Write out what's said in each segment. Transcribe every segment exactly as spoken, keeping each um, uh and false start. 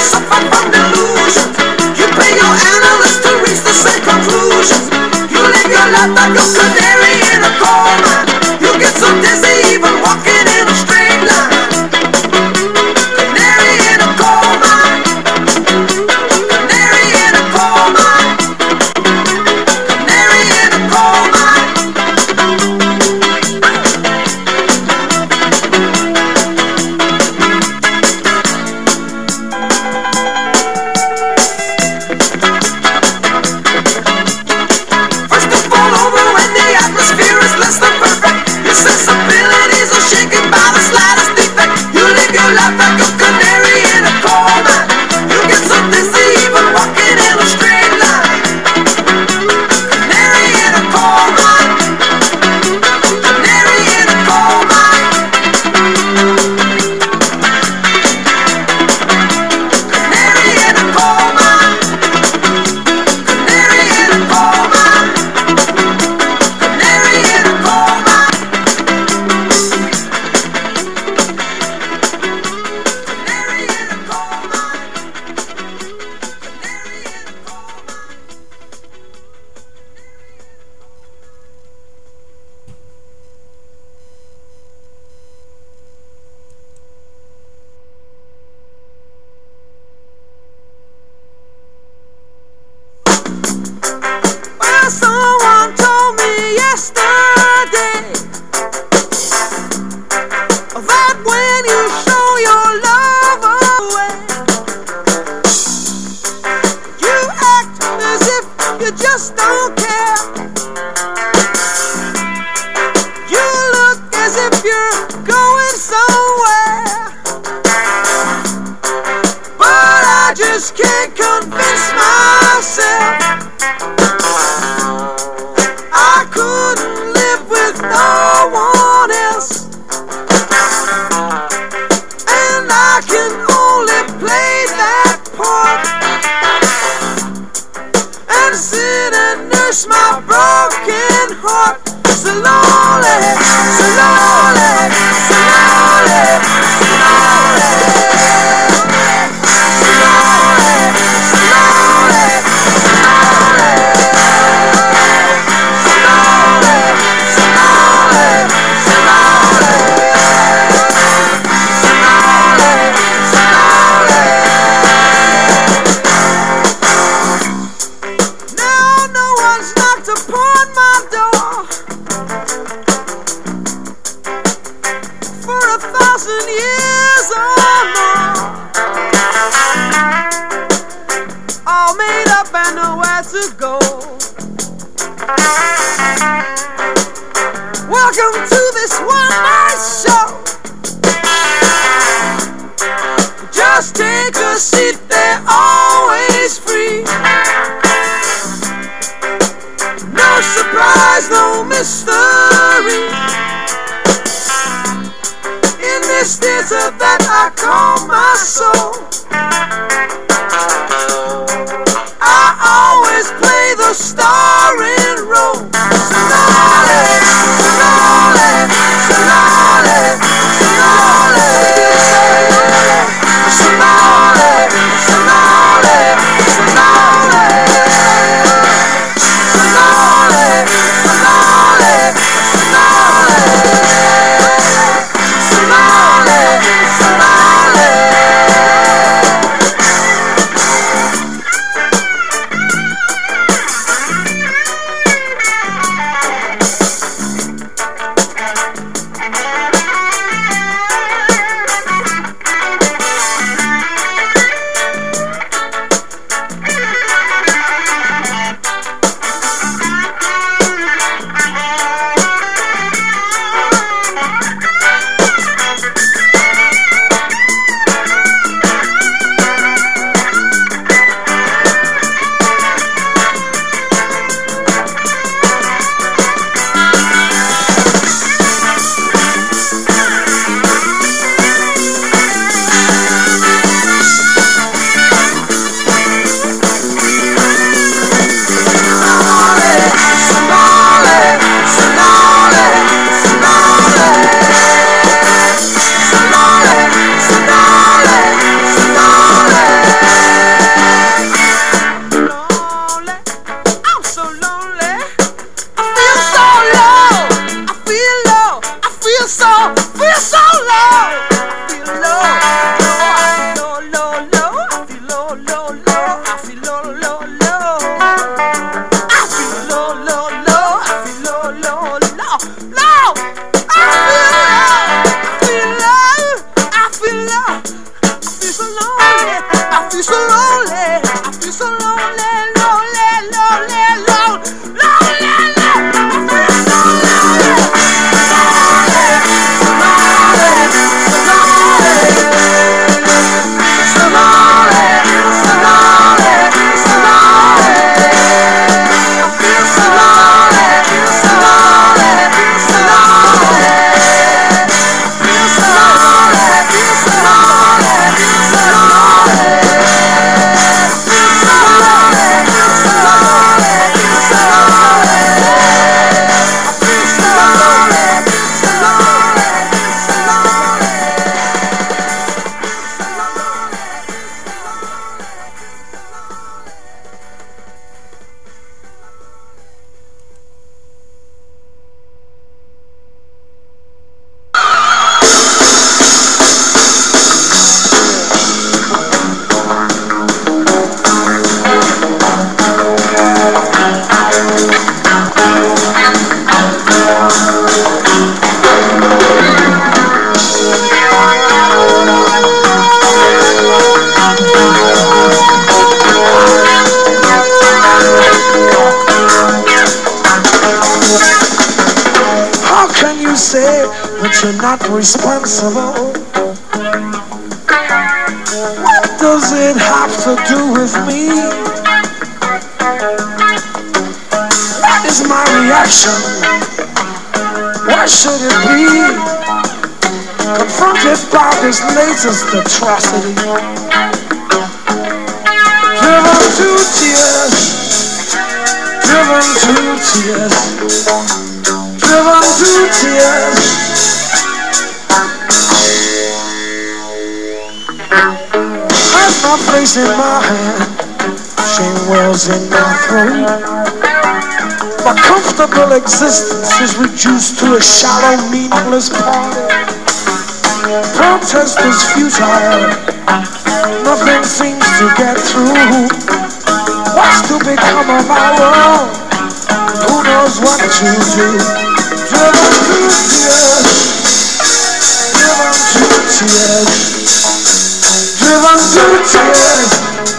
suffer from delusions. You pay your analysts to reach the same conclusions. You live your life like a canary in a coal mine. You get so dizzy even walking in a straight line. Canary in a coal mine. Canary in a coal mine. Canary in a coal mine. First to fall over when the atmosphere is less than perfect. Your sensibilities are shaken by the slightest defect. You live your life like a canary in a coal mine. You get so dizzy even walking in a straight line. Canary in a coal mine. Canary in a coal mine. Canary in a coal mine. Canary in a coal mine. Canary in a coal mine. Canary in a coal mine. Canary in a coal mine. Well, someone told me yesterday that when you show your love away, you act as if you just don't care. You look as if you're going somewhere, but I just can't convince myself I couldn't live with no one else. And I can only play that part and sit and nurse my broken heart. So lonely, so lonely, so lonely, so lonely, so lonely, so lonely, so lonely, so lonely, so lonely, so lonely, so lonely, so lonely. Now no one's knocked upon my door for a thousand years or more. All made up and nowhere to go. Welcome to this one night show. Just take a seat, they're always free. No surprise, no mystery. In this theater that I call my soul, I always play the starring role. So lonely, so lonely, so lonely, so lonely, so lonely, I feel so lonely. I feel so lonely, lonely, lonely, lonely, lonely, lonely. I feel so lonely, so lonely, so lonely, so lonely, so lonely. I feel so lonely, so lonely, so lonely. I feel so lonely, feel so lonely, feel so lonely. You're not responsible. What does it have to do with me? What is my reaction? What should it be? Confronted by this latest atrocity, driven to tears, driven to tears, driven to tears. My face in my hand, shame wells in my throat. My comfortable existence is reduced to a shallow, meaningless party. Protest is futile, nothing seems to get through. What's to become of our world? Who knows what to do? Driven to tears, driven to tears. Driven to tears.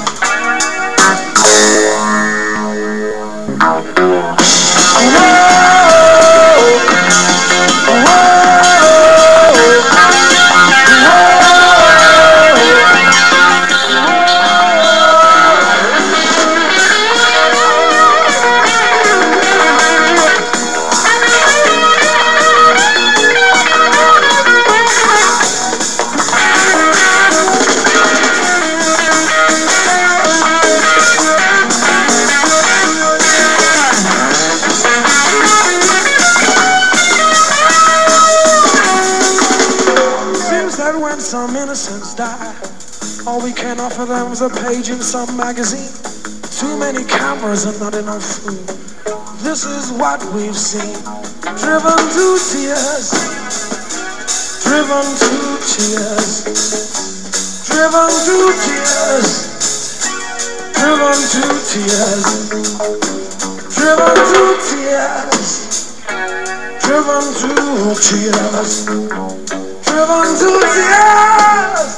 Some innocents die. All we can offer them is a page in some magazine. Too many cameras and not enough food. This is what we've seen. Driven to tears, driven to tears, driven to tears, driven to tears, driven to tears, driven to tears. Driven to tears.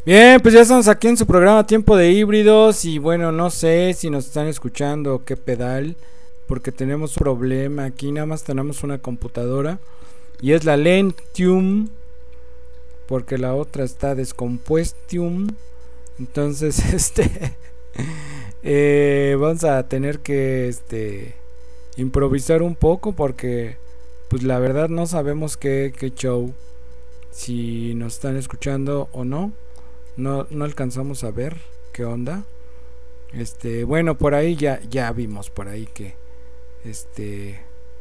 Bien, pues ya estamos aquí en su programa Tiempo de Híbridos y bueno, no sé si nos están escuchando o qué pedal, porque tenemos un problema aquí, nada más tenemos una computadora y es la Lentium, porque la otra está descompuestium, entonces este eh, vamos a tener que este improvisar un poco porque pues la verdad no sabemos qué, qué show, si nos están escuchando o no. No, no alcanzamos a ver qué onda. Este, bueno, por ahí ya, ya vimos por ahí que este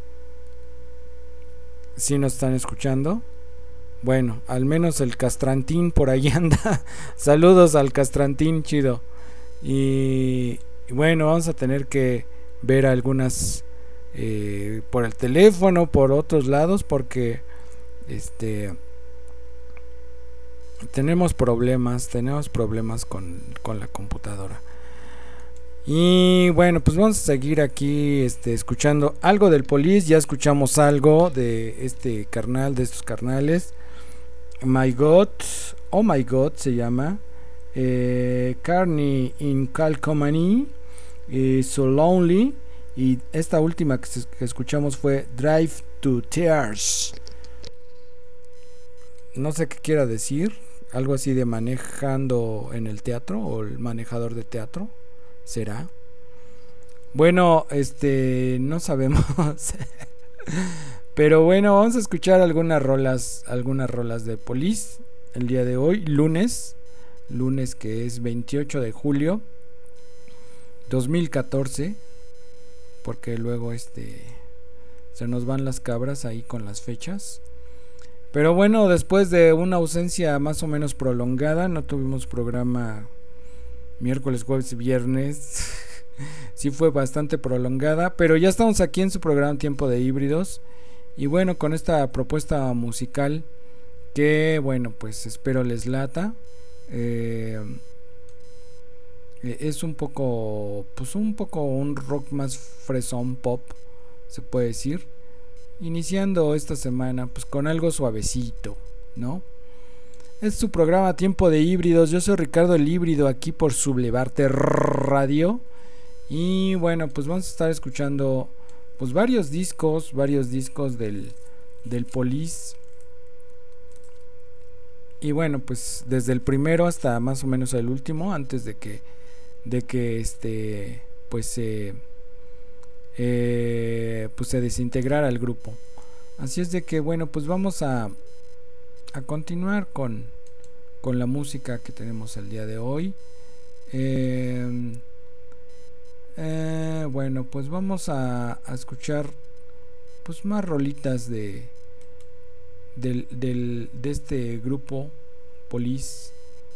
sí nos están escuchando. Bueno, al menos el Castrantín por ahí anda. Saludos al Castrantín, chido. Y, y bueno, vamos a tener que ver algunas eh, por el teléfono, por otros lados, porque este tenemos problemas, tenemos problemas con, con la computadora. Y bueno, pues vamos a seguir aquí este, escuchando algo del Police. Ya escuchamos algo de este carnal, de estos carnales. My God, Oh My God se llama. Eh, Carney in Calcomany, eh, So Lonely. Y esta última que, que escuchamos fue Drive to Tears. No sé qué quiera decir. Algo así de manejando en el teatro o el manejador de teatro. ¿Será? Bueno, este, no sabemos. Pero bueno, vamos a escuchar algunas rolas, algunas rolas de Police el día de hoy, lunes, lunes que es veintiocho de julio dos mil catorce, porque luego este se nos van las cabras ahí con las fechas. Pero bueno, después de una ausencia más o menos prolongada, no tuvimos programa miércoles, jueves y viernes. Sí fue bastante prolongada, pero ya estamos aquí en su programa Tiempo de Híbridos. Y bueno, con esta propuesta musical que bueno, pues espero les lata. Eh, es un poco, pues un poco un rock más fresón pop, se puede decir. Iniciando esta semana pues con algo suavecito, ¿no? Es su programa Tiempo de Híbridos. Yo soy Ricardo el Híbrido aquí por Sublevarte Radio. Y bueno, pues vamos a estar escuchando pues varios discos, varios discos del, del Police. Y bueno, pues desde el primero hasta más o menos el último, antes de que de que este pues eh, eh, pues se desintegrara el grupo. Así es de que bueno, pues vamos a a continuar con con la música que tenemos el día de hoy. Eh, eh, bueno, pues vamos a, a escuchar pues más rolitas de del, del de este grupo Police.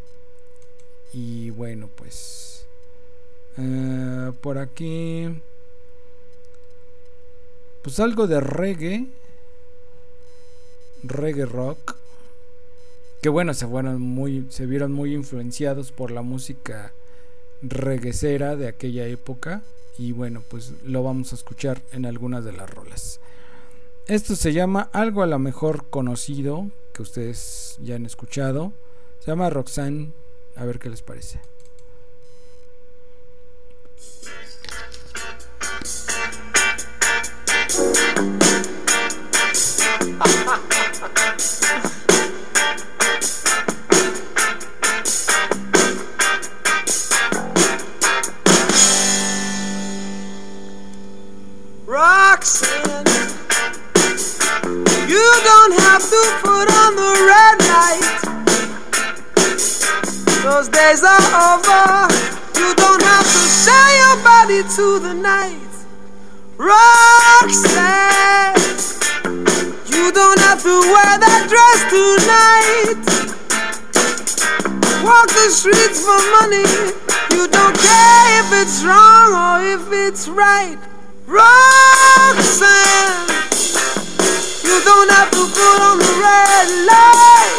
Y bueno, pues eh, por aquí pues algo de reggae, reggae rock, que bueno, se fueron muy, se vieron muy influenciados por la música reguecera de aquella época. Y bueno, pues lo vamos a escuchar en algunas de las rolas. Esto se llama algo a lo mejor conocido, que ustedes ya han escuchado. Se llama Roxanne. A ver qué les parece. Roxanne, you don't have to put on the red light. Those days are over. You don't have to sell your body to the night. Roxanne, you don't have to wear that dress tonight. Walk the streets for money. You don't care if it's wrong or if it's right. Roxanne, you don't have to put on the red light.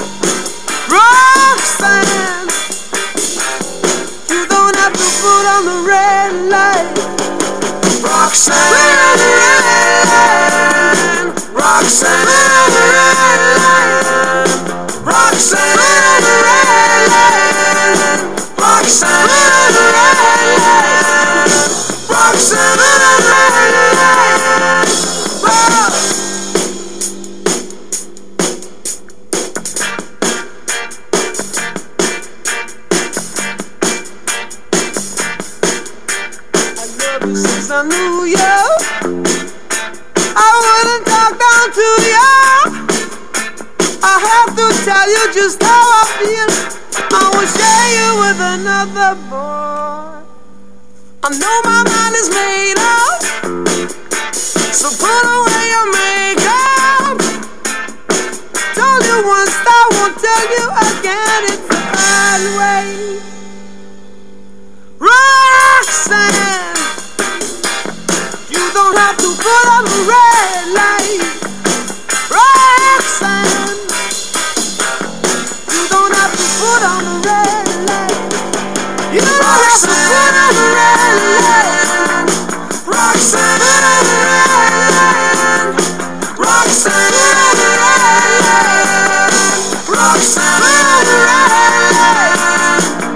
Roxanne, you don't have to put on the red light. Roxanne, put on the red light. Roxanne, put on the red light. Roxanne, put on the red light. just how I feel. I will share you with another boy. I know my mind is made up, so put away your makeup. Told you once, I won't tell you again. It's the bad way. Roxanne, you don't have to put on the red light. Roxanne, you don't have to put on the red light. You don't have to put on the red light. Roxanne, put on the red light. Roxanne, put on the red light. Roxanne, put on the red light.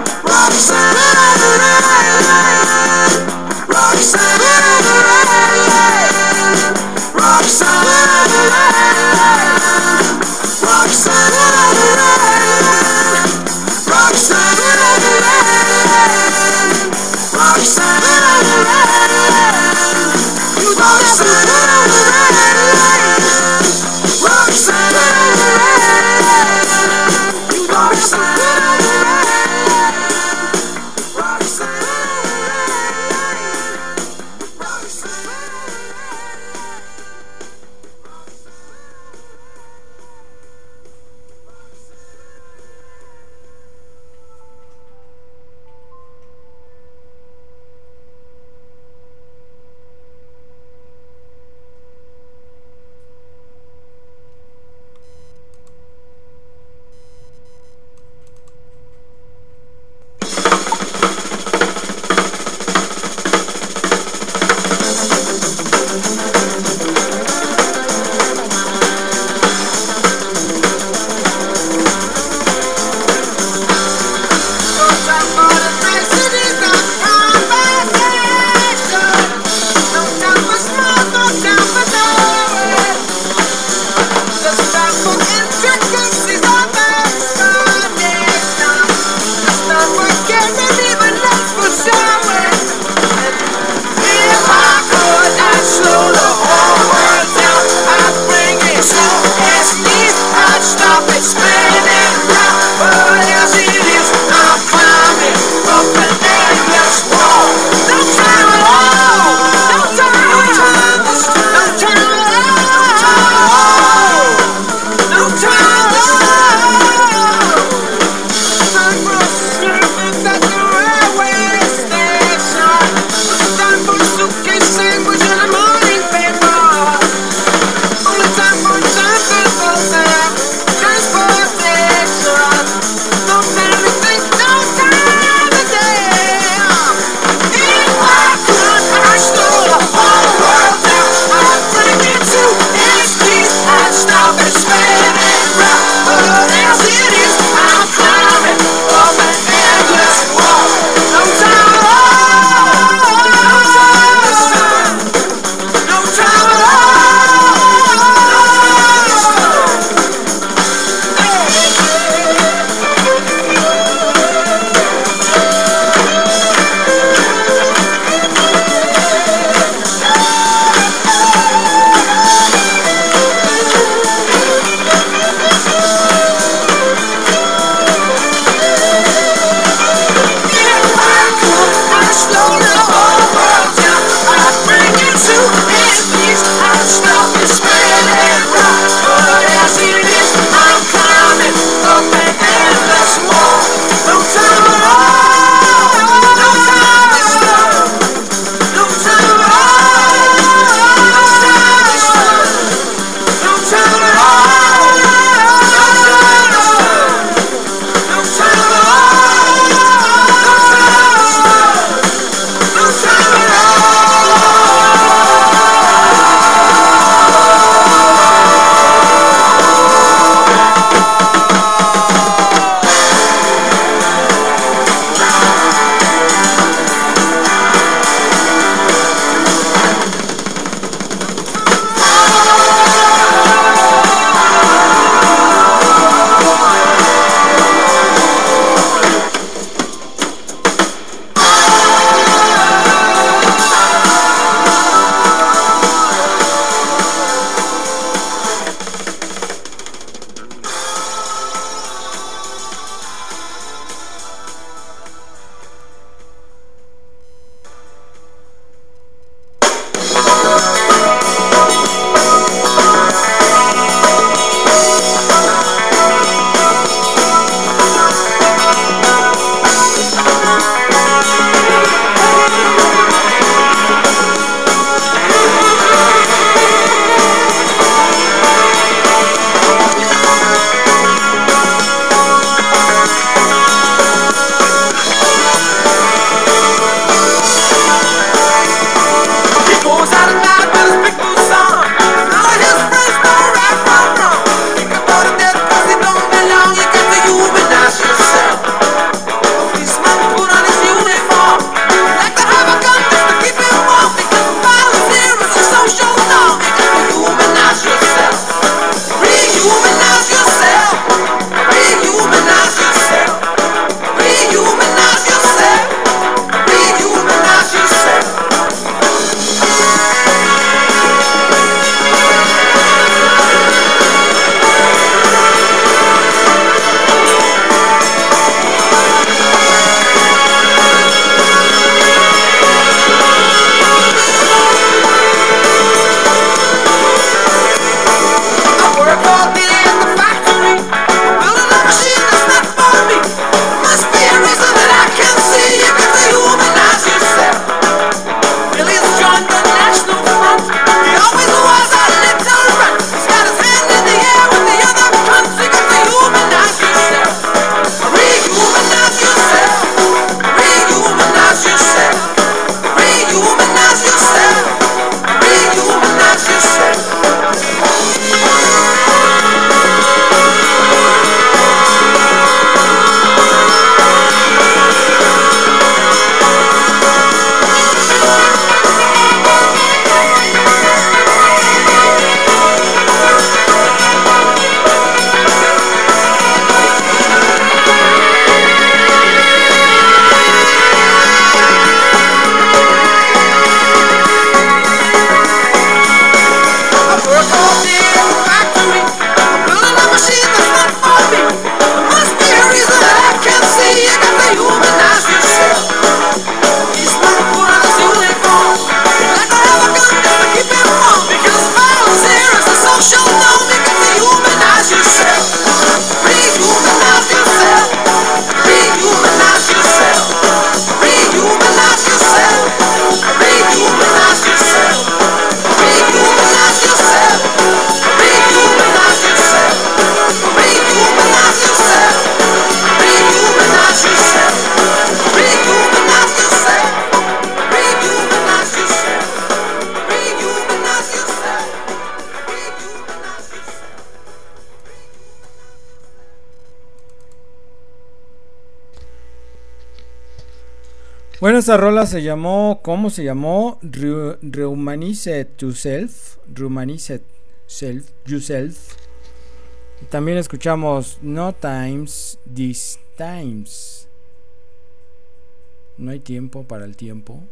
Bueno, esa rola se llamó, ¿cómo se llamó? Re- Rehumanize Yourself. Rehumanize self, Yourself. También escuchamos No Times, These Times. No hay tiempo para el tiempo.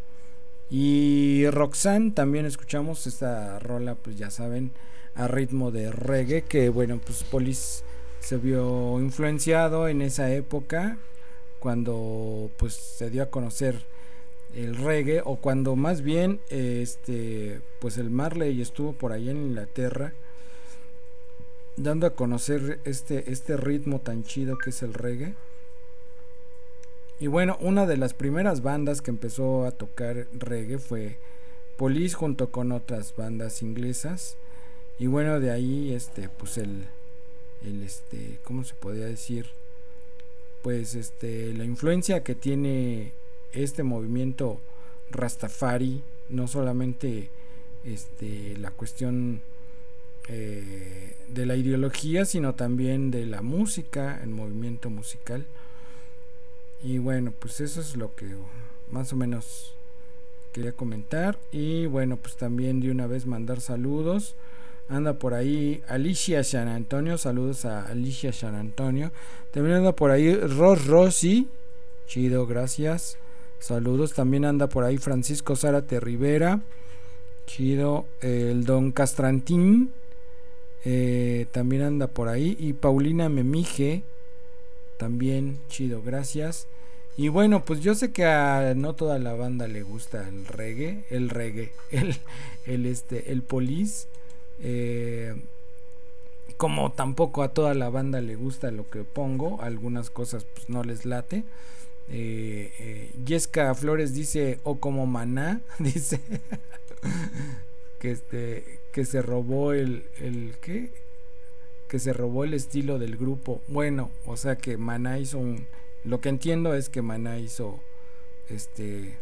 Y Roxanne también escuchamos esta rola, pues ya saben, a ritmo de reggae, que bueno, pues Police se vio influenciado en esa época cuando pues se dio a conocer el reggae, o cuando más bien este pues el Marley estuvo por allá en Inglaterra dando a conocer este este ritmo tan chido que es el reggae. Y bueno, una de las primeras bandas que empezó a tocar reggae fue Police junto con otras bandas inglesas. Y bueno, de ahí este pues el el este ¿cómo se podría decir? Pues este la influencia que tiene este movimiento Rastafari, no solamente este la cuestión eh, de la ideología, sino también de la música, el movimiento musical. Y bueno, pues eso es lo que más o menos quería comentar. Y bueno, pues también de una vez mandar saludos. Anda por ahí Alicia San Antonio, saludos a Alicia San Antonio. También anda por ahí Ros Rossi, chido, gracias. Saludos. También anda por ahí Francisco Zárate Rivera, chido. El Don Castrantín eh, también anda por ahí. Y Paulina Memije, también chido, gracias. Y bueno, pues yo sé que a no toda la banda le gusta el reggae, el reggae, el, el este, el Police. Eh, como tampoco a toda la banda le gusta lo que pongo, algunas cosas pues no les late. eh, eh, Yesca Flores dice o como Maná, dice que este que se robó el el ¿qué? Que se robó el estilo del grupo. Bueno, o sea que Maná hizo un, lo que entiendo es que Maná hizo este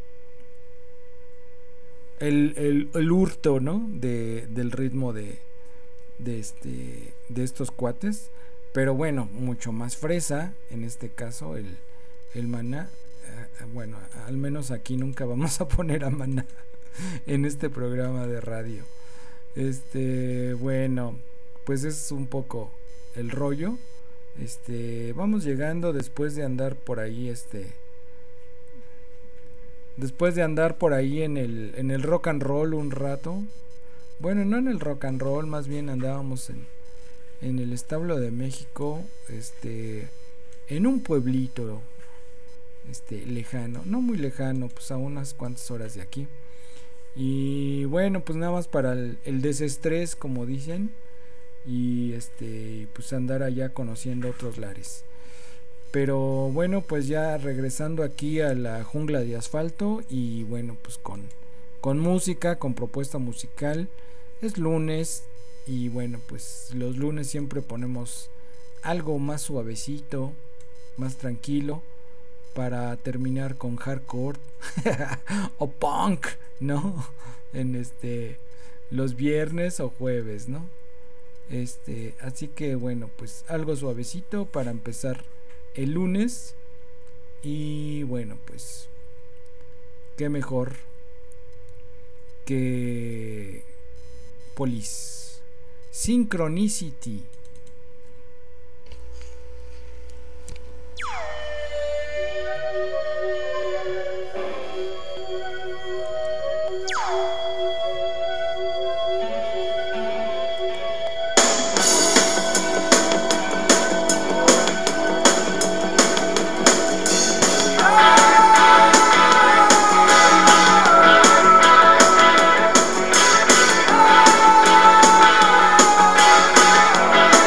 el, el, el hurto, ¿no? De, del ritmo de, de este de estos cuates, pero bueno, mucho más fresa en este caso el, el Maná. Eh, bueno, al menos aquí nunca vamos a poner a Maná en este programa de radio. Este, bueno, pues es un poco el rollo. Este, vamos llegando después de andar por ahí este después de andar por ahí en el en el rock and roll un rato. Bueno, no en el rock and roll, más bien andábamos en en el establo de México, este en un pueblito este lejano, no muy lejano, pues a unas cuantas horas de aquí. Y bueno, pues nada más para el, el desestrés, como dicen, y este pues andar allá conociendo otros lares. Pero bueno, pues ya regresando aquí a la jungla de asfalto, y bueno, pues con con música, con propuesta musical. Es lunes y bueno, pues los lunes siempre ponemos algo más suavecito, más tranquilo, para terminar con hardcore o punk, ¿no? En este los viernes o jueves, ¿no? Este, así que bueno, pues algo suavecito para empezar el lunes. Y bueno, pues qué mejor que Police, Synchronicity. Oh,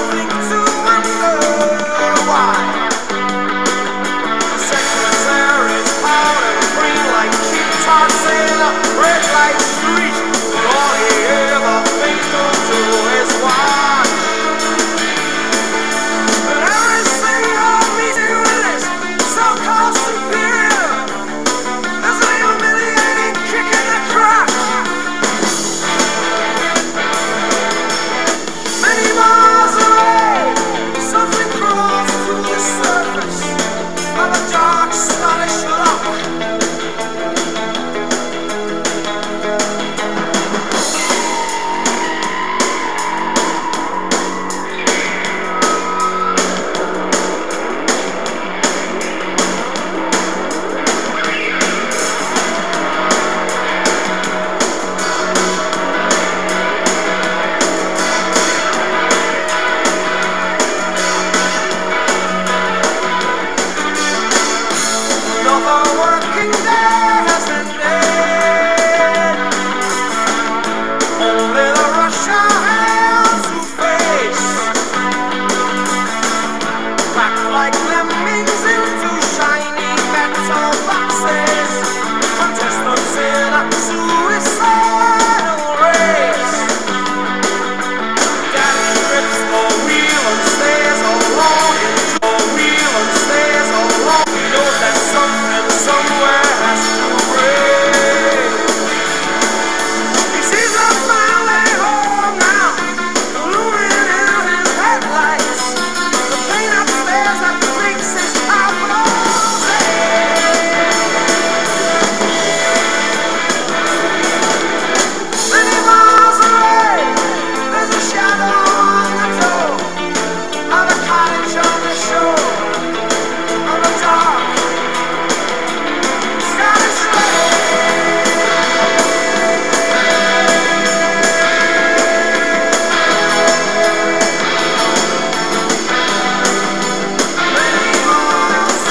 nothing to wonder why. The secretary's powder green like cheap tarts in a red light street. But all he ever thinks to do is watch. But every single meeting with his so-called superior, there's a humiliating kick in the crotch. Many miles away, something crawls to the surface of a dark Scottish loch. Another working day has ended. Only the rush of hands to face, packed like lemmings into shiny metal boxes, contestants in a suicidal race. Daddy grips the wheel and stays along. The wheel and stays along. He knows that something somewhere has to break. He sees a family home now, looming in his headlights. The pain upstairs that makes his eyeballs ache. Many miles away, there's a shadow on the door of a cottage on the shore of a dark Scottish lake. Many miles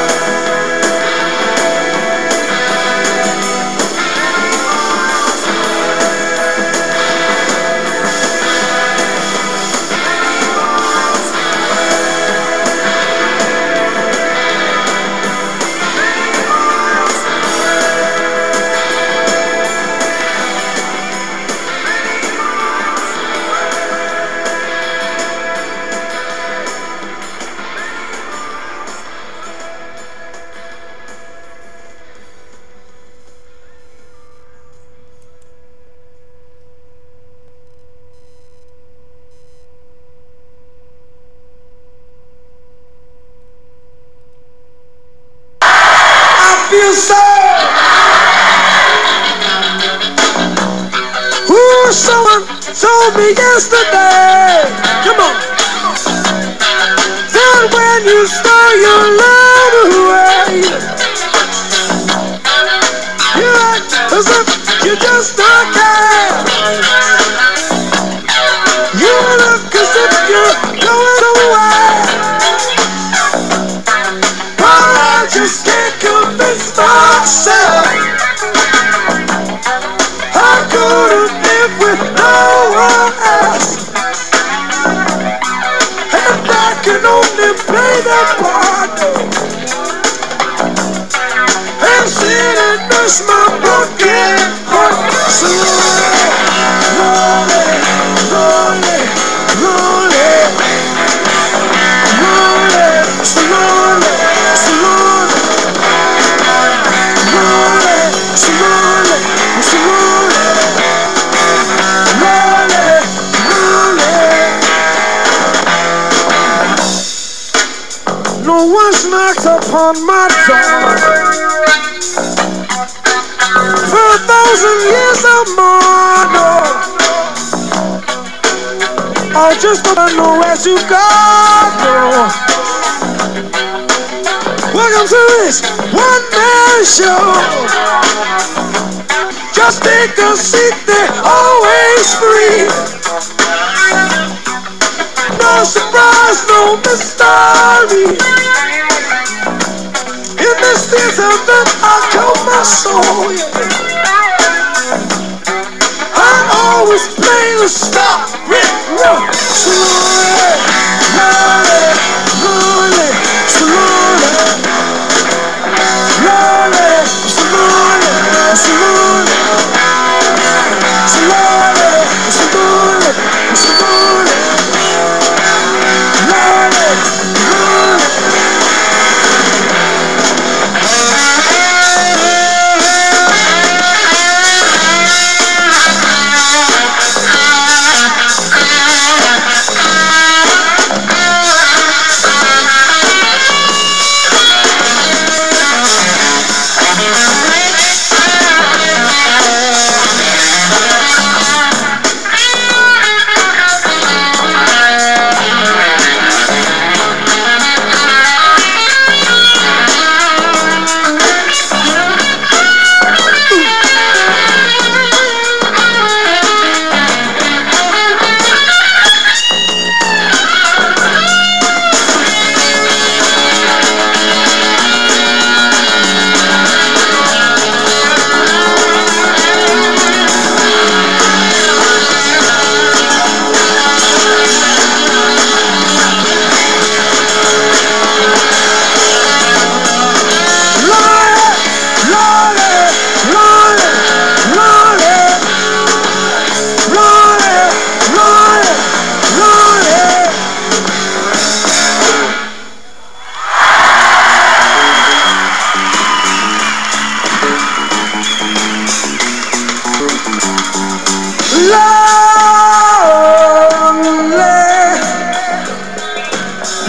I feel so. Ooh, someone told me yesterday, come on, that when you store your love away, you act as if you just don't care. You look as if you're going somewhere. I just can't convince myself I couldn't live with no one else, and I can only play that part and sit and nurse my broken heart. Slowly, slowly, slowly, slowly, slowly, slowly, slowly, slowly, slowly, slowly. No one's knocked upon my door for a thousand years or more, no. I just don't know where to go, no. Welcome to this one-man show. Just take a seat, they're always free. No surprise, no mystery. In this theater that I call my soul, yeah. I always play the star, Rick Roll. Slowly,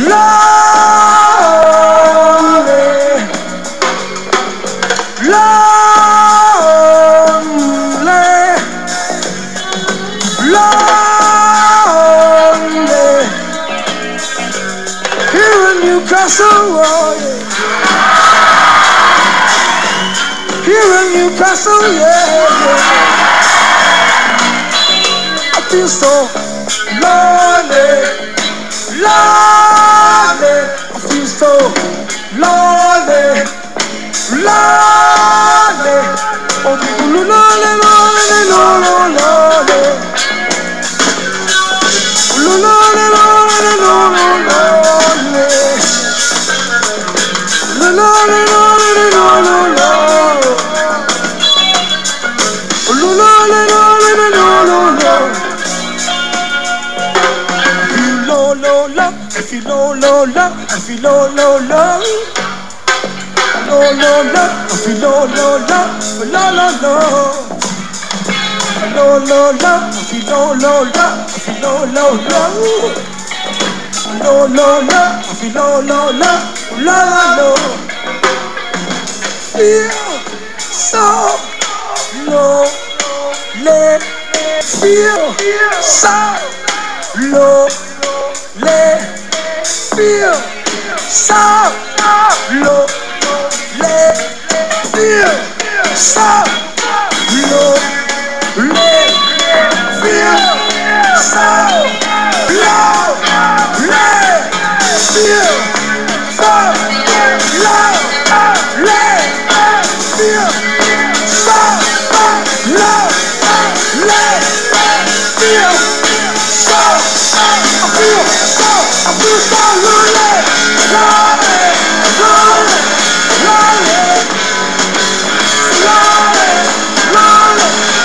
Newcastle, oh yeah. Here in Newcastle, yeah, yeah. I feel so lonely, lonely. I feel so lonely, lonely. Oh, lonely, lonely, lonely, lonely. Lonely, lonely, lonely, lonely. La la la la la la la la. La la la la la la la la. Feel low low low, feel low low low, feel low low low. Low low low, feel low low low, la la la. Low low low, feel low low low, feel low low low. Low low low, feel low low low, la la la. Feel so low, let feel so low, let feel so low, let feel so low, let feel so low, let feel so low, let feel so low, let feel so. I feel so, I feel so lonely, lonely, lonely, lonely, lonely, lonely.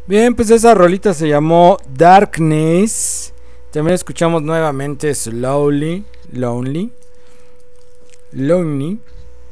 Bien, pues esa rolita se llamó Darkness. También escuchamos nuevamente Slowly, Lonely, Lonely.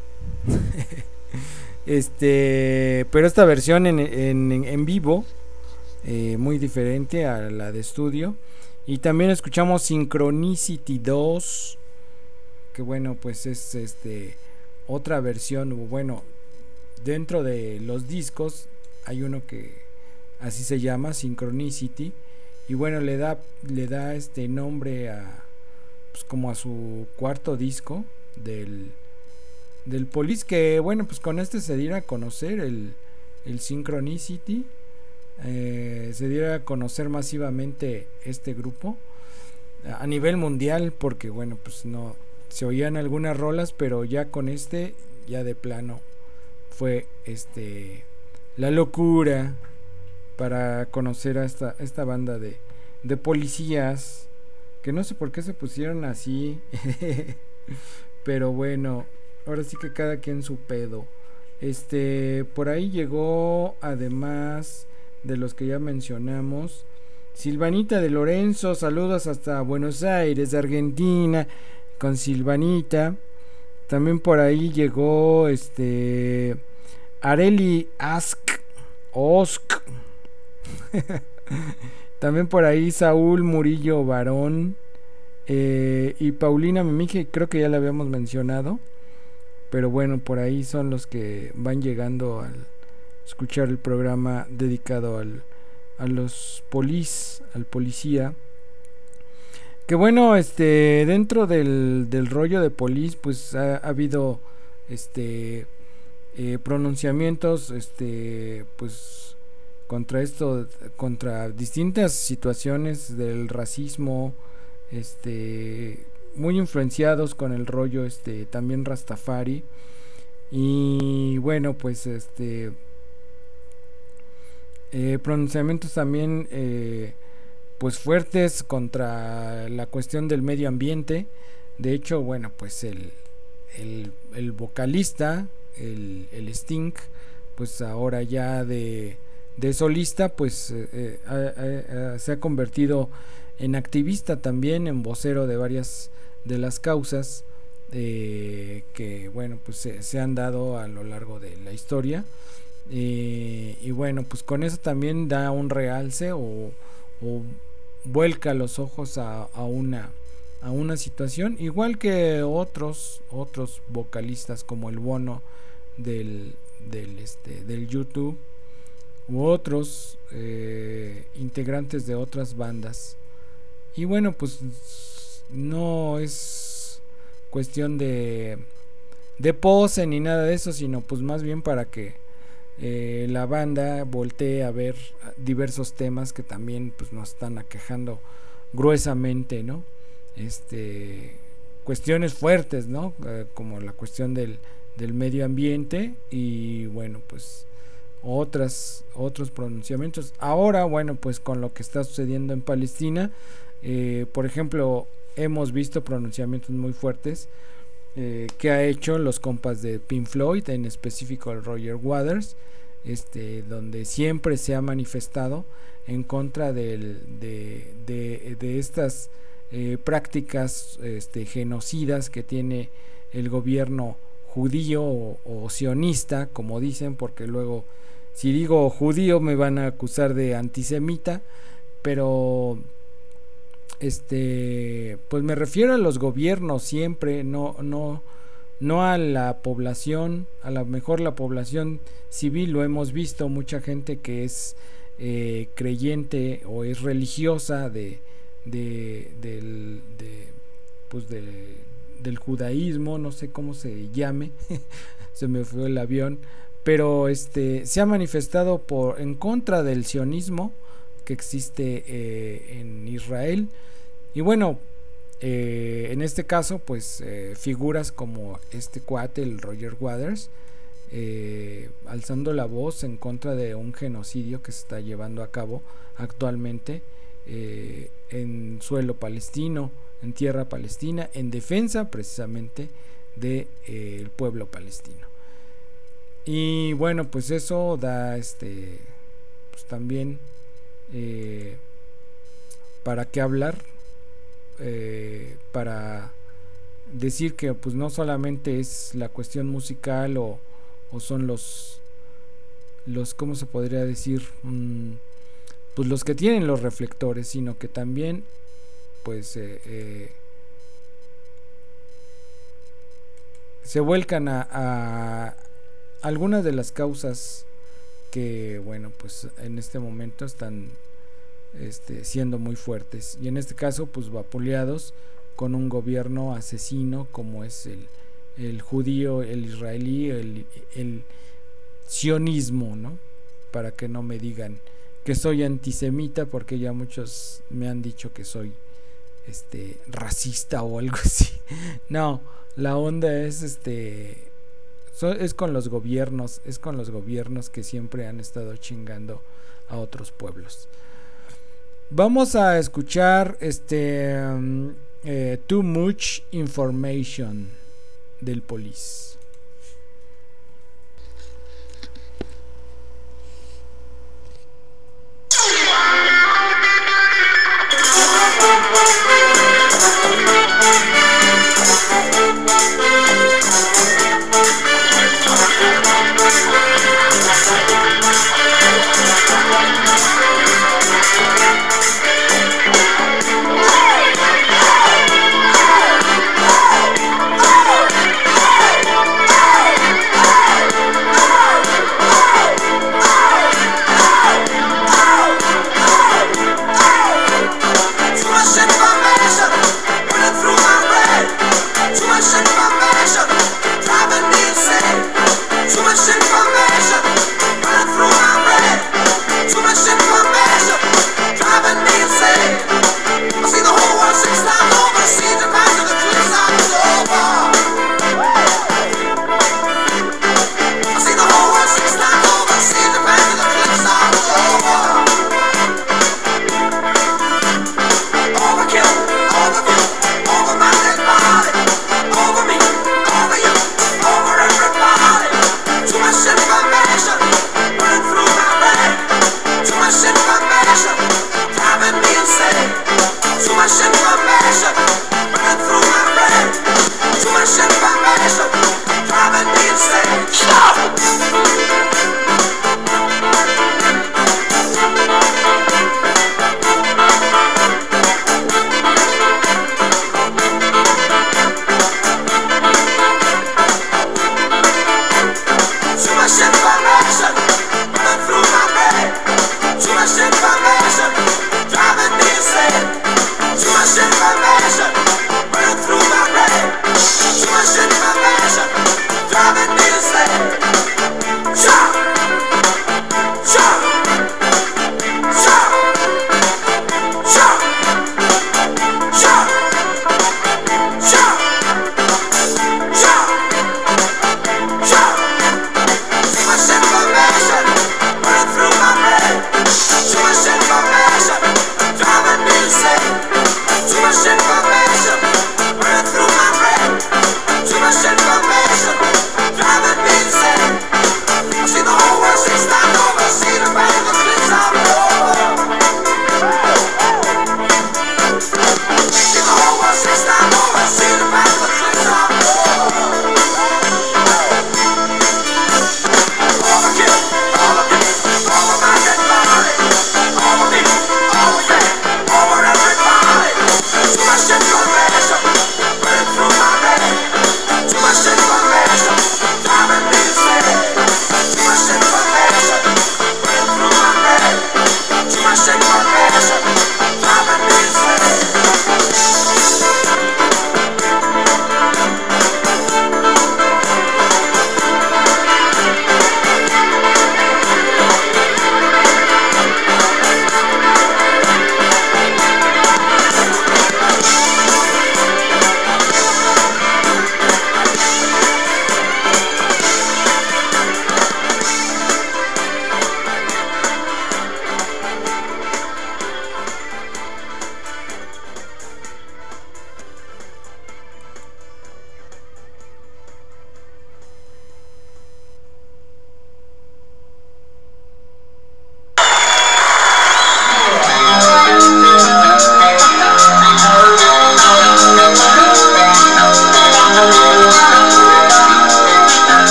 Este, pero esta versión en, en, en vivo, eh, muy diferente a la de estudio. Y también escuchamos Synchronicity dos, que bueno, pues es este otra versión. Bueno, dentro de los discos hay uno que así se llama, Synchronicity, y bueno, le da le da este nombre a, pues, como a su cuarto disco del del Police, que bueno, pues con este se diera a conocer el el Synchronicity, eh, se diera a conocer masivamente este grupo a nivel mundial, porque bueno, pues no se oían algunas rolas, pero ya con este ya de plano fue este la locura para conocer a esta, esta banda de, de policías, que no sé por qué se pusieron así, pero bueno, ahora sí que cada quien su pedo. Este, por ahí llegó, además de los que ya mencionamos, Silvanita de Lorenzo, saludos hasta Buenos Aires, Argentina, con Silvanita. También por ahí llegó este Areli Ask Osk. También por ahí Saúl Murillo Barón, eh, y Paulina Memije, creo que ya la habíamos mencionado, pero bueno, por ahí son los que van llegando al escuchar el programa dedicado al, a los polis, al policía. Que bueno, este, dentro del, del rollo de polis, pues ha, ha habido este eh, pronunciamientos, este, pues contra esto, contra distintas situaciones del racismo, este, muy influenciados con el rollo, este, también Rastafari. Y bueno, pues este eh, pronunciamientos también eh, pues fuertes contra la cuestión del medio ambiente. De hecho, bueno, pues el, el, el vocalista, el, el Sting, pues ahora ya de, de solista, pues eh, eh, se ha convertido en activista también, en vocero de varias de las causas eh, que bueno, pues se, se han dado a lo largo de la historia. Eh, y bueno, pues con eso también da un realce o, o vuelca los ojos a, a una a una situación, igual que otros otros vocalistas como el Bono del del este del YouTube, u otros eh, integrantes de otras bandas. Y bueno, pues no es cuestión de de pose ni nada de eso, sino pues más bien para que Eh, la banda voltee a ver diversos temas que también pues nos están aquejando gruesamente, ¿no? Este, cuestiones fuertes, ¿no? Eh, como la cuestión del, del medio ambiente y bueno, pues otras otros pronunciamientos. Ahora, bueno, pues con lo que está sucediendo en Palestina, eh, por ejemplo, hemos visto pronunciamientos muy fuertes Eh, que ha hecho los compas de Pink Floyd, en específico el Roger Waters, este, donde siempre se ha manifestado en contra del, de, de, de estas eh, prácticas este, genocidas que tiene el gobierno judío o, o sionista, como dicen, porque luego si digo judío me van a acusar de antisemita, pero este pues me refiero a los gobiernos siempre, no no no a la población. A lo mejor la población civil lo hemos visto, mucha gente que es eh, creyente o es religiosa de de del de, pues de, del judaísmo, no sé cómo se llame, se me fue el avión, pero este se ha manifestado por en contra del sionismo que existe eh, en Israel. Y bueno, eh, en este caso pues eh, figuras como este cuate, el Roger Waters, eh, alzando la voz en contra de un genocidio que se está llevando a cabo actualmente eh, en suelo palestino, en tierra palestina, en defensa precisamente del de, eh, pueblo palestino. Y bueno, pues eso da este pues también eh, para qué hablar, eh, para decir que pues no solamente es la cuestión musical o, o son los los cómo se podría decir mm, pues los que tienen los reflectores, sino que también pues eh, eh, se vuelcan a, a algunas de las causas que bueno pues en este momento están este, siendo muy fuertes, y en este caso pues vapuleados con un gobierno asesino como es el, el judío, el israelí, el, el sionismo, ¿no? Para que no me digan que soy antisemita, porque ya muchos me han dicho que soy este racista o algo así. No, la onda es este so, es con los gobiernos, es con los gobiernos que siempre han estado chingando a otros pueblos. Vamos a escuchar este um, eh, Too Much Information del Police. Too much information.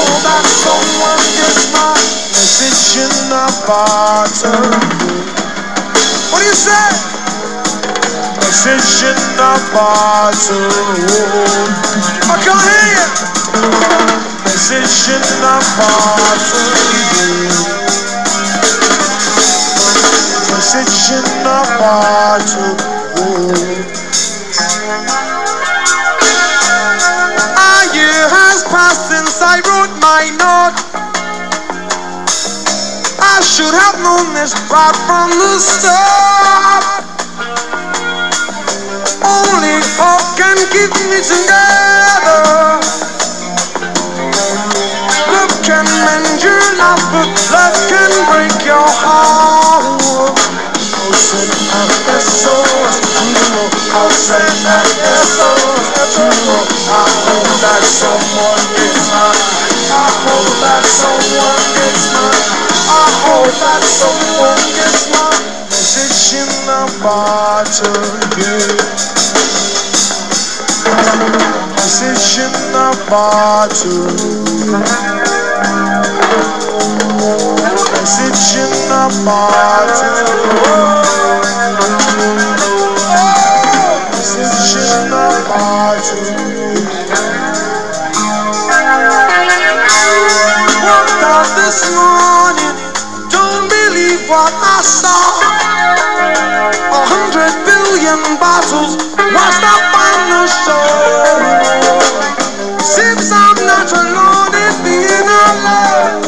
hope that someone gets my message in a bottle. What do you say? Message in a bottle. I can't hear you. Message in a bottle. Message in a bottle. A year has passed since I wrote my note. I should have known this right from the start. Only hope can keep me together. Love can mend your life, but love can break your heart. Oh, said I S O S, I said I S O S, I hope that someone gets mine. I hope that someone gets mine. I hope that someone gets mine. Message in a bottle, yeah. Message in a bottle. Message in a bottle. Message in a bottle. Woke up this morning, don't believe what I saw. A hundred billion bottles washed up on the shore. Seems I'm not alone in being alone.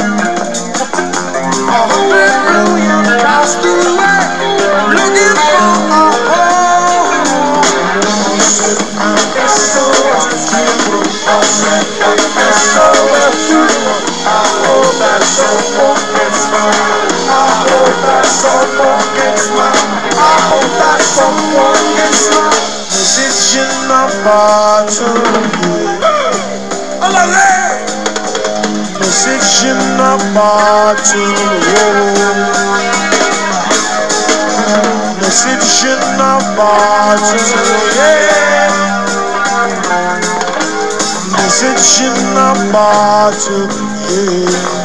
A hundred billion cast away, looking for a home. I said I S O S, I said I S O S. I hope that someone gets mine. I hope that someone gets mine. I hope that someone gets mine. Message in a bottle. I love that. Message in a bottle. Message in a bottle. Yeah. Message in a bottle. Yeah.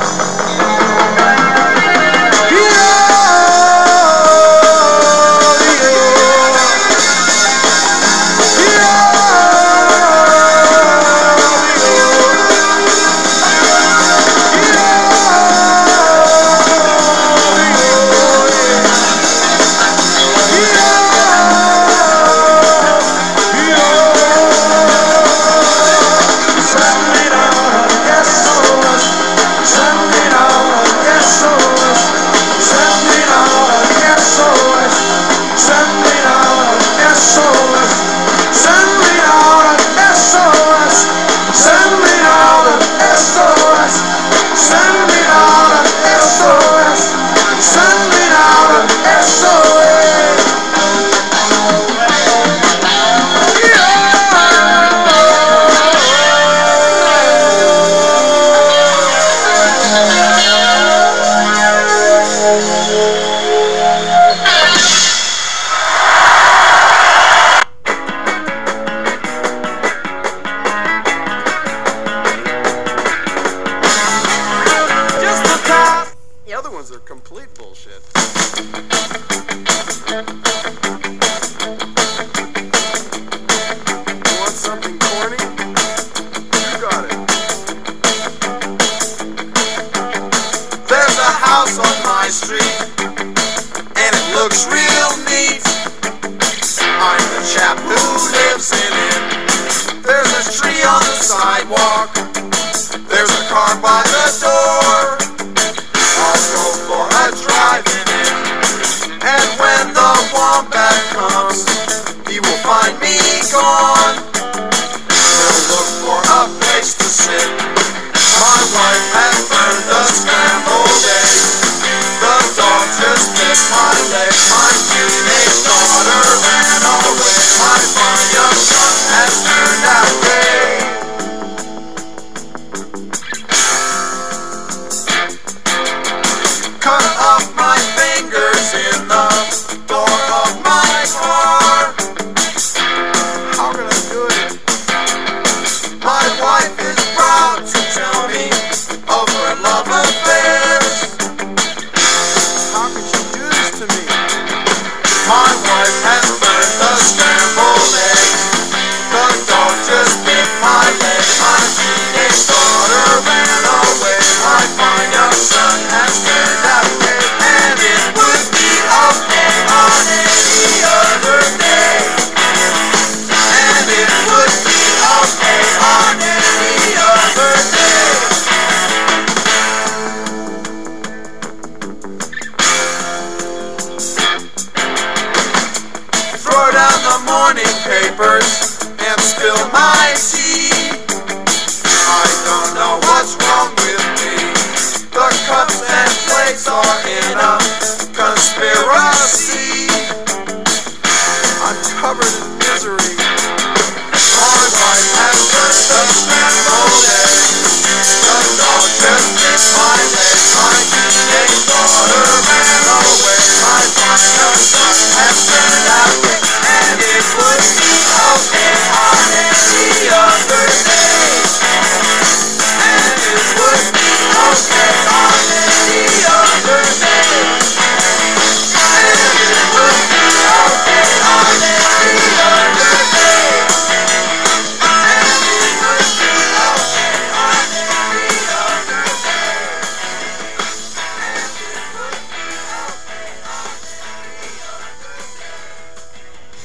along with me. The cups and plates are in a conspiracy. I'm covered in misery. My wife has turned to scrambled eggs. The dog just bit my leg. My teenage daughter ran away. My final son has turned out gay. And it would be okay on any other day. And it would be okay on any other day. And it would be okay on any other day. And it would be okay on any other day. And it would be okay on any other day.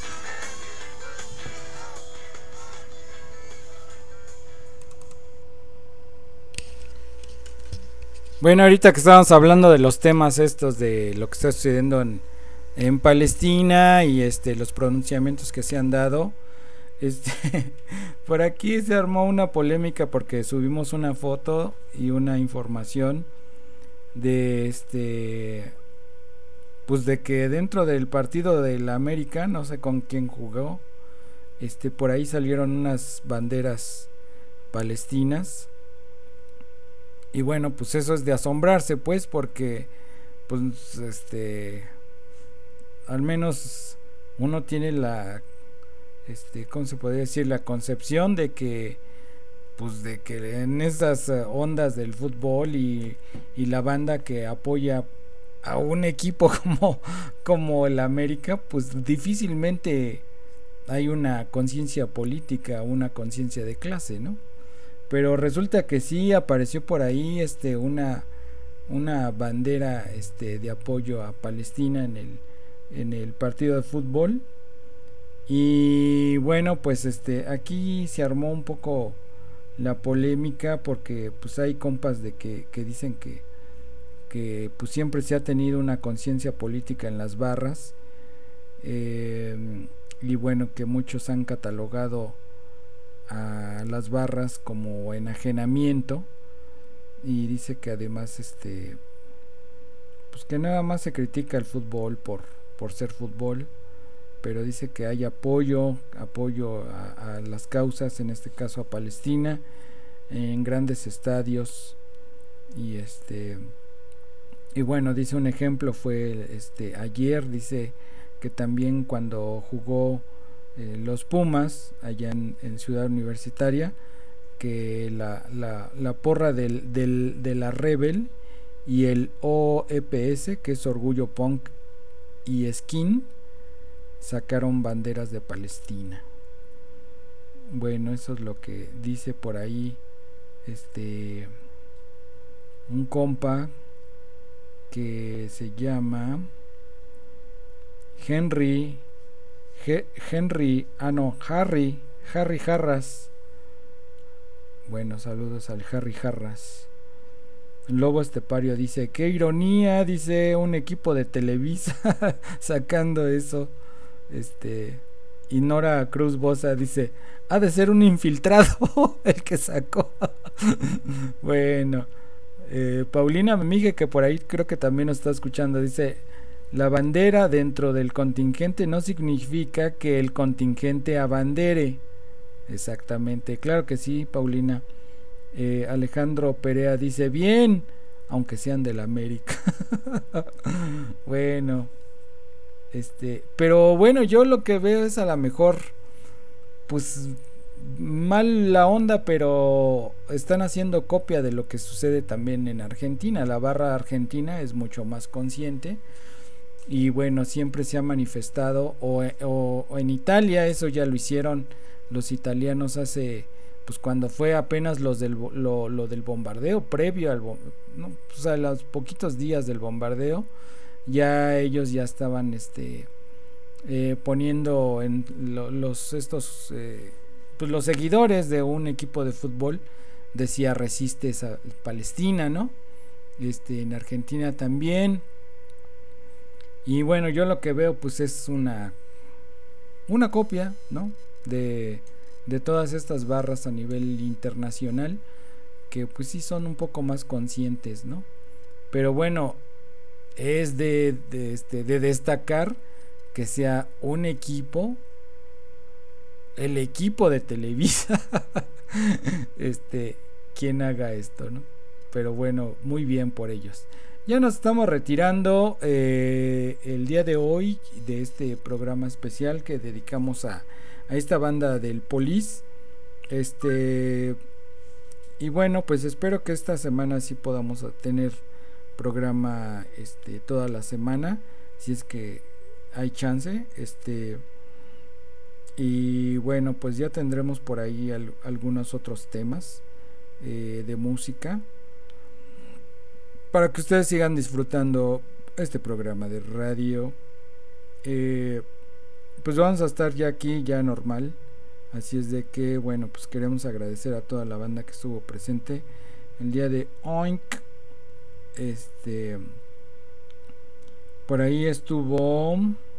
Bueno, ahorita que estábamos hablando de los temas estos de lo que está sucediendo en, en Palestina y este los pronunciamientos que se han dado, este por aquí se armó una polémica porque subimos una foto y una información de este pues de que dentro del partido del América, no sé con quién jugó, este por ahí salieron unas banderas palestinas. Y bueno, pues eso es de asombrarse, pues, porque pues este al menos uno tiene la este ¿cómo se podría decir? La concepción de que pues de que en esas ondas del fútbol y, y la banda que apoya a un equipo como como el América, pues difícilmente hay una conciencia política, una conciencia de clase, ¿no? Pero resulta que sí apareció por ahí este una una bandera este de apoyo a Palestina en el en el partido de fútbol. Y bueno, pues este aquí se armó un poco la polémica porque pues hay compas de que, que dicen que que pues siempre se ha tenido una conciencia política en las barras, eh, y bueno, que muchos han catalogado a las barras como enajenamiento, y dice que además este pues que nada más se critica el fútbol por por ser fútbol, pero dice que hay apoyo apoyo a, a las causas, en este caso a Palestina, en grandes estadios. Y este y bueno, dice un ejemplo fue este ayer, dice que también cuando jugó Eh, los Pumas allá en, en Ciudad Universitaria, que la, la, la porra del, del, de la Rebel y el O E P S, que es Orgullo Punk y Skin, sacaron banderas de Palestina. Bueno, eso es lo que dice por ahí este un compa que se llama Henry Henry, ah no, Harry, Harry Jarras. Bueno, saludos al Harry Jarras. Lobo Estepario dice, qué ironía, dice un equipo de Televisa sacando eso. Este, y Nora Cruz Bosa dice, ha de ser un infiltrado el que sacó. Bueno, eh, Paulina Mije, que por ahí creo que también nos está escuchando, dice, la bandera dentro del contingente no significa que el contingente abandere. Exactamente, claro que sí, Paulina. eh, Alejandro Perea dice, bien, aunque sean del América. Bueno, este, pero bueno, yo lo que veo es a lo mejor pues mal la onda, pero están haciendo copia de lo que sucede también en Argentina. La barra argentina es mucho más consciente. Y bueno, siempre se ha manifestado, o, o, o en Italia, eso ya lo hicieron los italianos hace, pues cuando fue apenas los del, lo, lo del bombardeo, previo al, no, pues a los poquitos días del bombardeo, ya ellos ya estaban este eh, poniendo en lo, los estos eh, pues los seguidores de un equipo de fútbol, decía resistes a Palestina, ¿no? Este, en Argentina también. Y bueno, yo lo que veo pues es una una copia, ¿no? De, de todas estas barras a nivel internacional que pues sí son un poco más conscientes, ¿no? Pero bueno, es de, de, este, de destacar que sea un equipo, el equipo de Televisa, este, quien haga esto, ¿no? Pero bueno, muy bien por ellos. Ya nos estamos retirando eh, el día de hoy de este programa especial que dedicamos a, a esta banda del Police. Este, y bueno, pues espero que esta semana sí podamos tener programa este, toda la semana, si es que hay chance. Este, y bueno, pues ya tendremos por ahí al, algunos otros temas eh, de música, para que ustedes sigan disfrutando este programa de radio. Eh, pues vamos a estar ya aquí, ya normal. Así es de que, bueno, pues queremos agradecer a toda la banda que estuvo presente el día de Oink. Este, por ahí estuvo.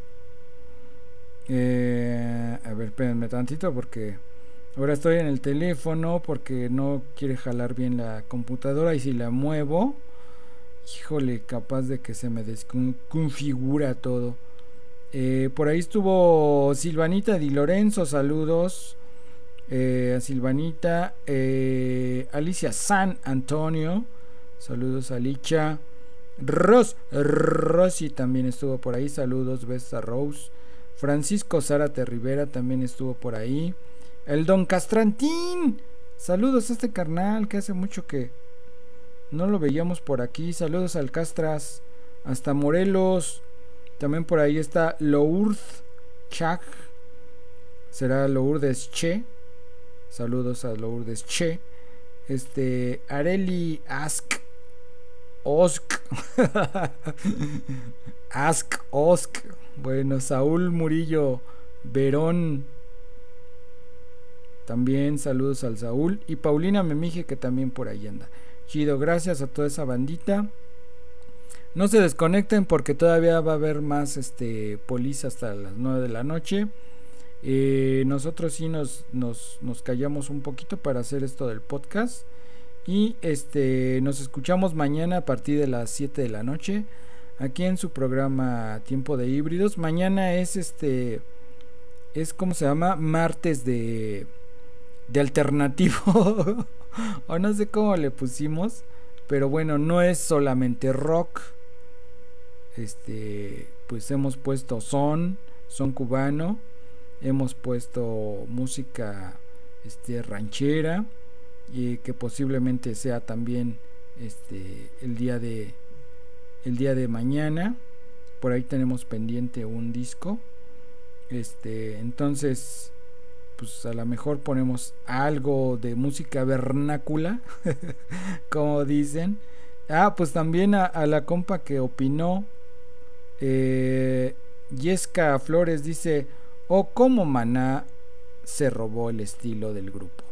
Eh, a ver, espérenme tantito porque ahora estoy en el teléfono porque no quiere jalar bien la computadora y si la muevo. Híjole, capaz de que se me desconfigura todo. Eh, por ahí estuvo Silvanita Di Lorenzo, saludos eh, a Silvanita. Eh, Alicia San Antonio, saludos a Licha. Ros, Rosy también estuvo por ahí, saludos, besos a Rose. Francisco Zárate Rivera también estuvo por ahí. El Don Castrantín, saludos a este carnal que hace mucho que no lo veíamos por aquí. Saludos al Castras hasta Morelos. También por ahí está Lourdes Chag. Será Lourdes Che. Saludos a Lourdes Che. Este Areli Ask Osk. Ask Osk. Bueno, Saúl Murillo Verón. También saludos al Saúl. Y Paulina Memije, que también por ahí anda. Chido, gracias a toda esa bandita. No se desconecten porque todavía va a haber más este Police hasta las nueve de la noche. Eh, nosotros sí nos, nos, nos callamos un poquito para hacer esto del podcast. Y este nos escuchamos mañana a partir de las siete de la noche. Aquí en su programa Tiempo de Híbridos. Mañana es este. Es como se llama. Martes de. De alternativo. O no sé cómo le pusimos. Pero bueno, no es solamente rock. Este. Pues hemos puesto son. Son cubano. Hemos puesto música. Este. Ranchera. Y que posiblemente sea también. Este. El día de. El día de mañana. Por ahí tenemos pendiente un disco. Este. Entonces. Pues a lo mejor ponemos algo de música vernácula, como dicen. Ah, pues también a, a la compa que opinó, eh, Yesca Flores dice, o oh, cómo Maná se robó el estilo del grupo.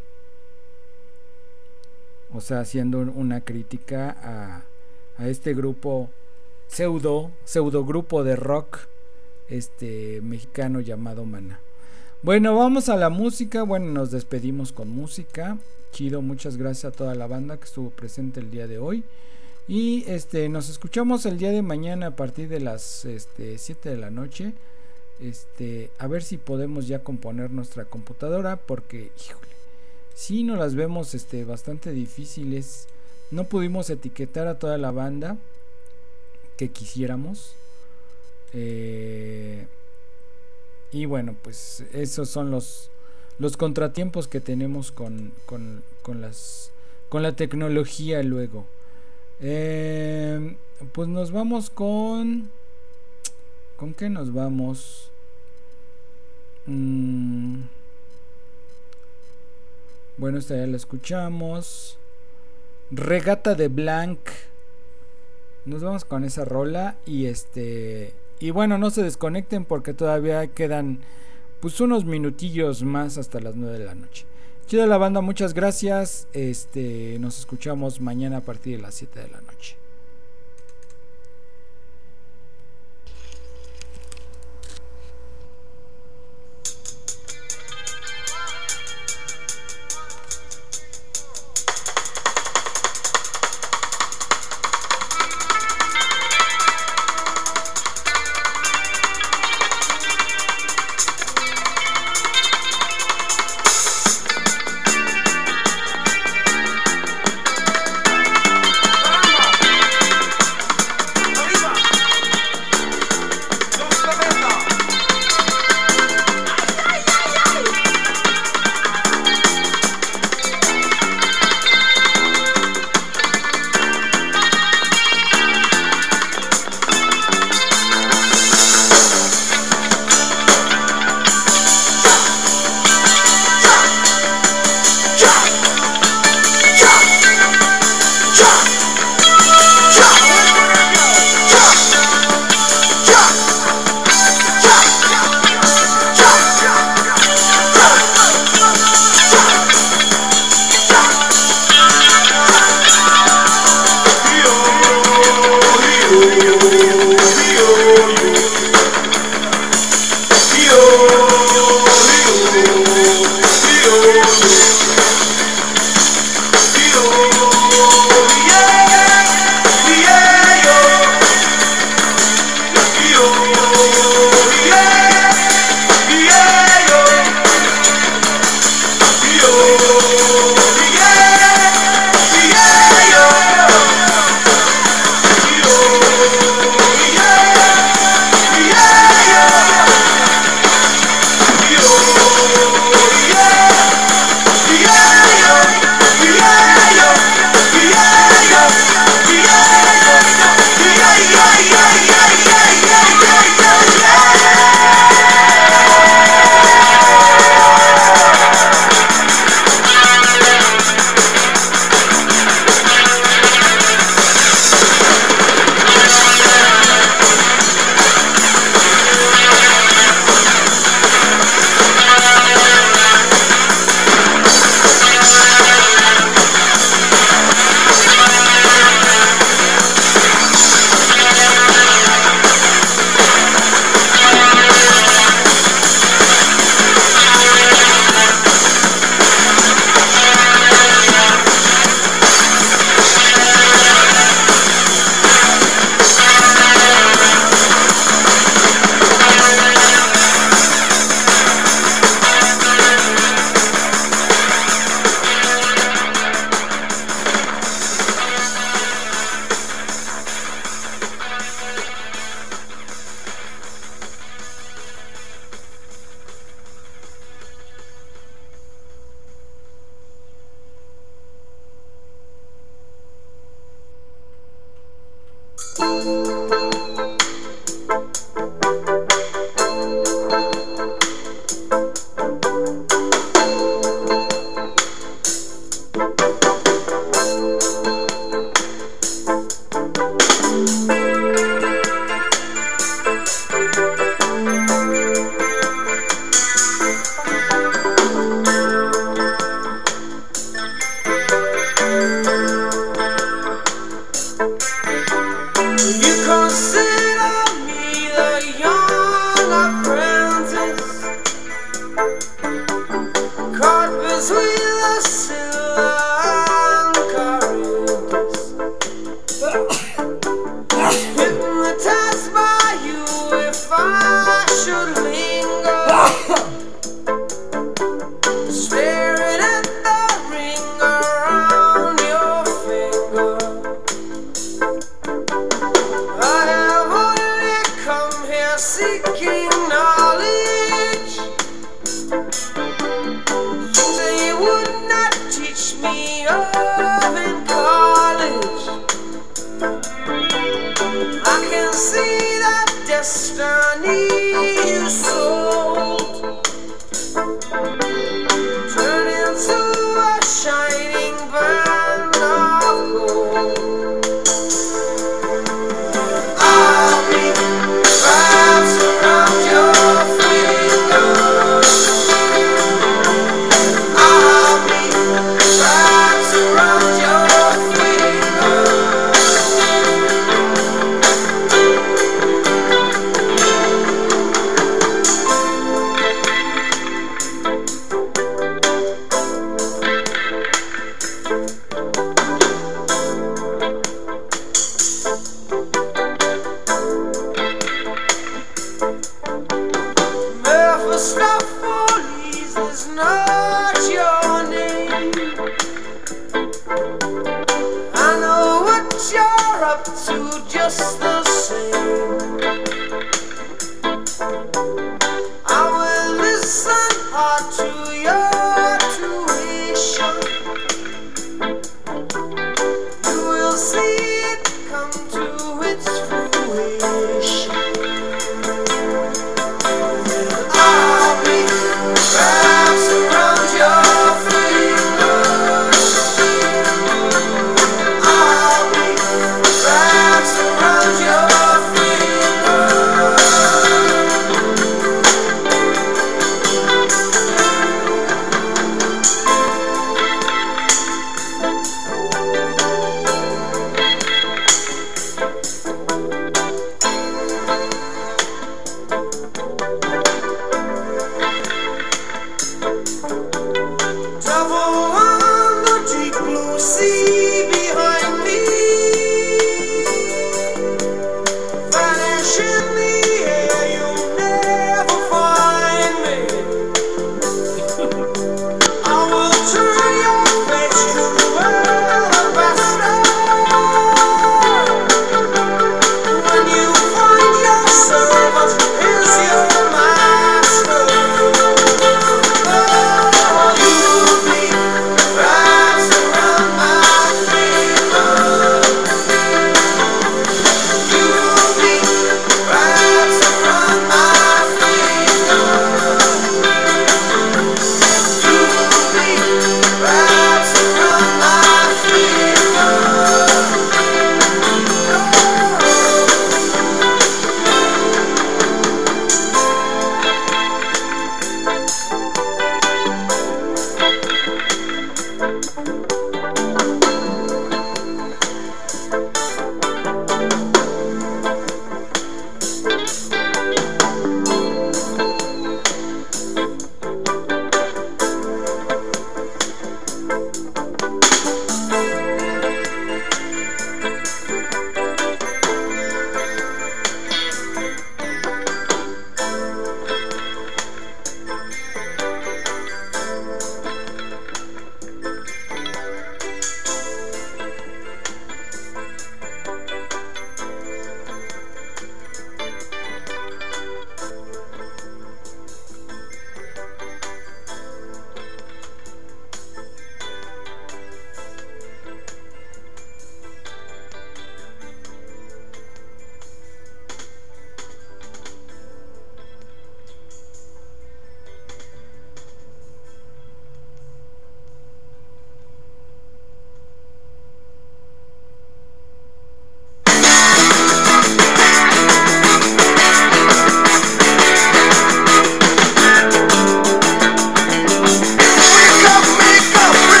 O sea, haciendo una crítica a, a este grupo pseudo, pseudo grupo de rock este mexicano llamado Maná. Bueno, vamos a la música. Bueno, nos despedimos con música. Chido, muchas gracias a toda la banda que estuvo presente el día de hoy. Y este nos escuchamos el día de mañana a partir de las este, siete de la noche. Este, a ver si podemos ya componer nuestra computadora. Porque, híjole, sí nos las vemos este, bastante difíciles. No pudimos etiquetar a toda la banda que quisiéramos. Eh... Y bueno, pues esos son los los contratiempos que tenemos con, con, con las con la tecnología luego. Eh, pues nos vamos con ¿con qué nos vamos? Mm, bueno, esta ya la escuchamos. Regata de Blanc. Nos vamos con esa rola y este Y bueno, no se desconecten porque todavía quedan pues unos minutillos más hasta las nueve de la noche. Chido la banda, muchas gracias. Este, nos escuchamos mañana a partir de las siete de la noche. Around your finger.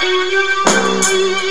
Thank you.